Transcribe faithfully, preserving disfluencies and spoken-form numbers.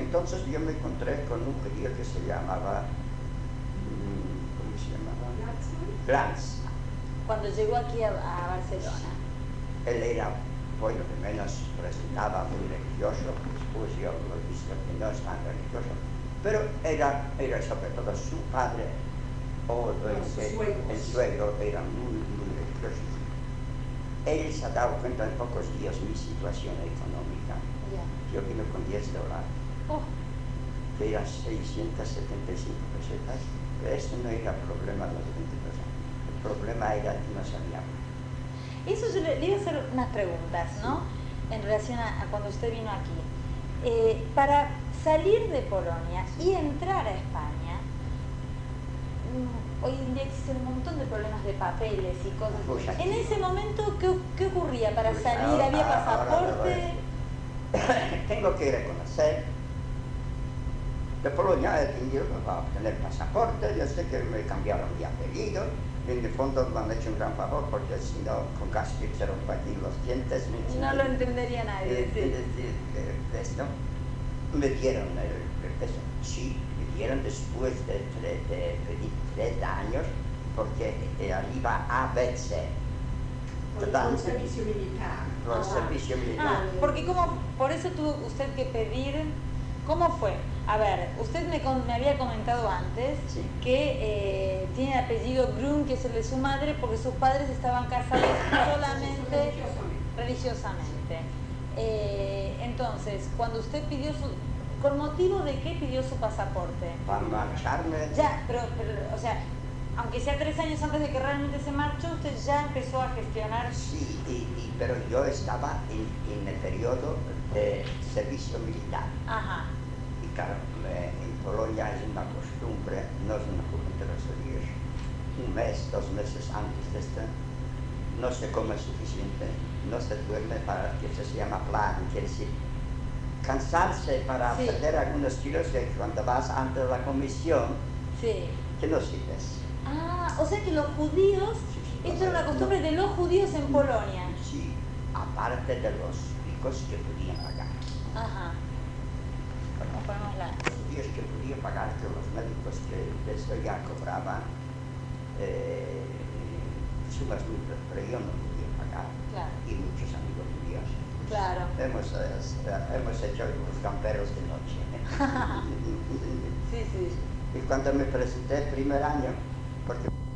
entonces yo me encontré con un judío que se llamaba, ¿cómo se llamaba? Glanz. Cuando llegó aquí a, a Barcelona. Él era, bueno, de menos presentaba muy religioso, después yo lo he visto que no es tan religioso, pero era, era sobre todo su padre o el, el suegro era muy, muy religioso. Él se ha dado cuenta en pocos días mi situación económica. Yeah. Yo vino con diez dólares, oh. que eran seiscientas setenta y cinco pesetas, pero esto no era problema de los veinte pesos. El problema era que no sabíamos. Eso yo le, le iba a hacer unas preguntas, ¿no? En relación a, a cuando usted vino aquí. Eh, para salir de Polonia y entrar a España, hoy en día existen un montón de problemas de papeles y cosas. Pues en ese momento, ¿qué, qué ocurría para pues salir? ahora, ¿Había pasaporte? Ahora, tengo que reconocer, de Polonia he tenido para obtener pasaporte, yo sé que me cambiaron mi apellido, en el fondo me han hecho un gran favor, porque si no, con Gaspar se rompen aquí los dientes. No, no lo entendería nadie. Eh, sí. Es decir, de esto, me dieron el, eso, sí, me dieron después de, de, de, de treinta años, porque eh, arriba A B C. Por el servicio militar. Por el Ah. servicio militar. Ah, porque como, por eso tuvo usted que pedir, ¿cómo fue? A ver, usted me, con, me había comentado antes Sí. que eh, tiene el apellido Grun, que es el de su madre, porque sus padres estaban casados solamente Religiosamente. religiosamente. Eh, entonces, cuando usted pidió su... ¿Con motivo de qué pidió su pasaporte? Para marcharme. Ya, pero, pero, o sea, aunque sea tres años antes de que realmente se marchó, usted ya empezó a gestionar... Sí, y, y, pero yo estaba en, en el periodo de servicio militar. Ajá. Y claro, eh, en Polonia es una costumbre, no es una costumbre recibir un mes, dos meses antes de este, no se come suficiente, no se duerme para que eso se llama plan, quiere decir cansarse para Sí. perder algunos kilos que cuando vas ante la comisión, Sí. que no sirves. Ah, o sea que los judíos, Sí, sí, esto era una no. costumbre de los judíos en Polonia. Sí, aparte de los ricos que podían pagar. Ajá. Bueno, ponemos la... Los judíos que podían pagar, que los médicos que de eso ya cobraban eh, sumas muy, pero yo no podía pagar. Claro. Y muchos amigos judíos. Claro. Hemos, eh, hemos hecho los camperos de noche. Sí, sí. Y cuando me presenté el primer año, porque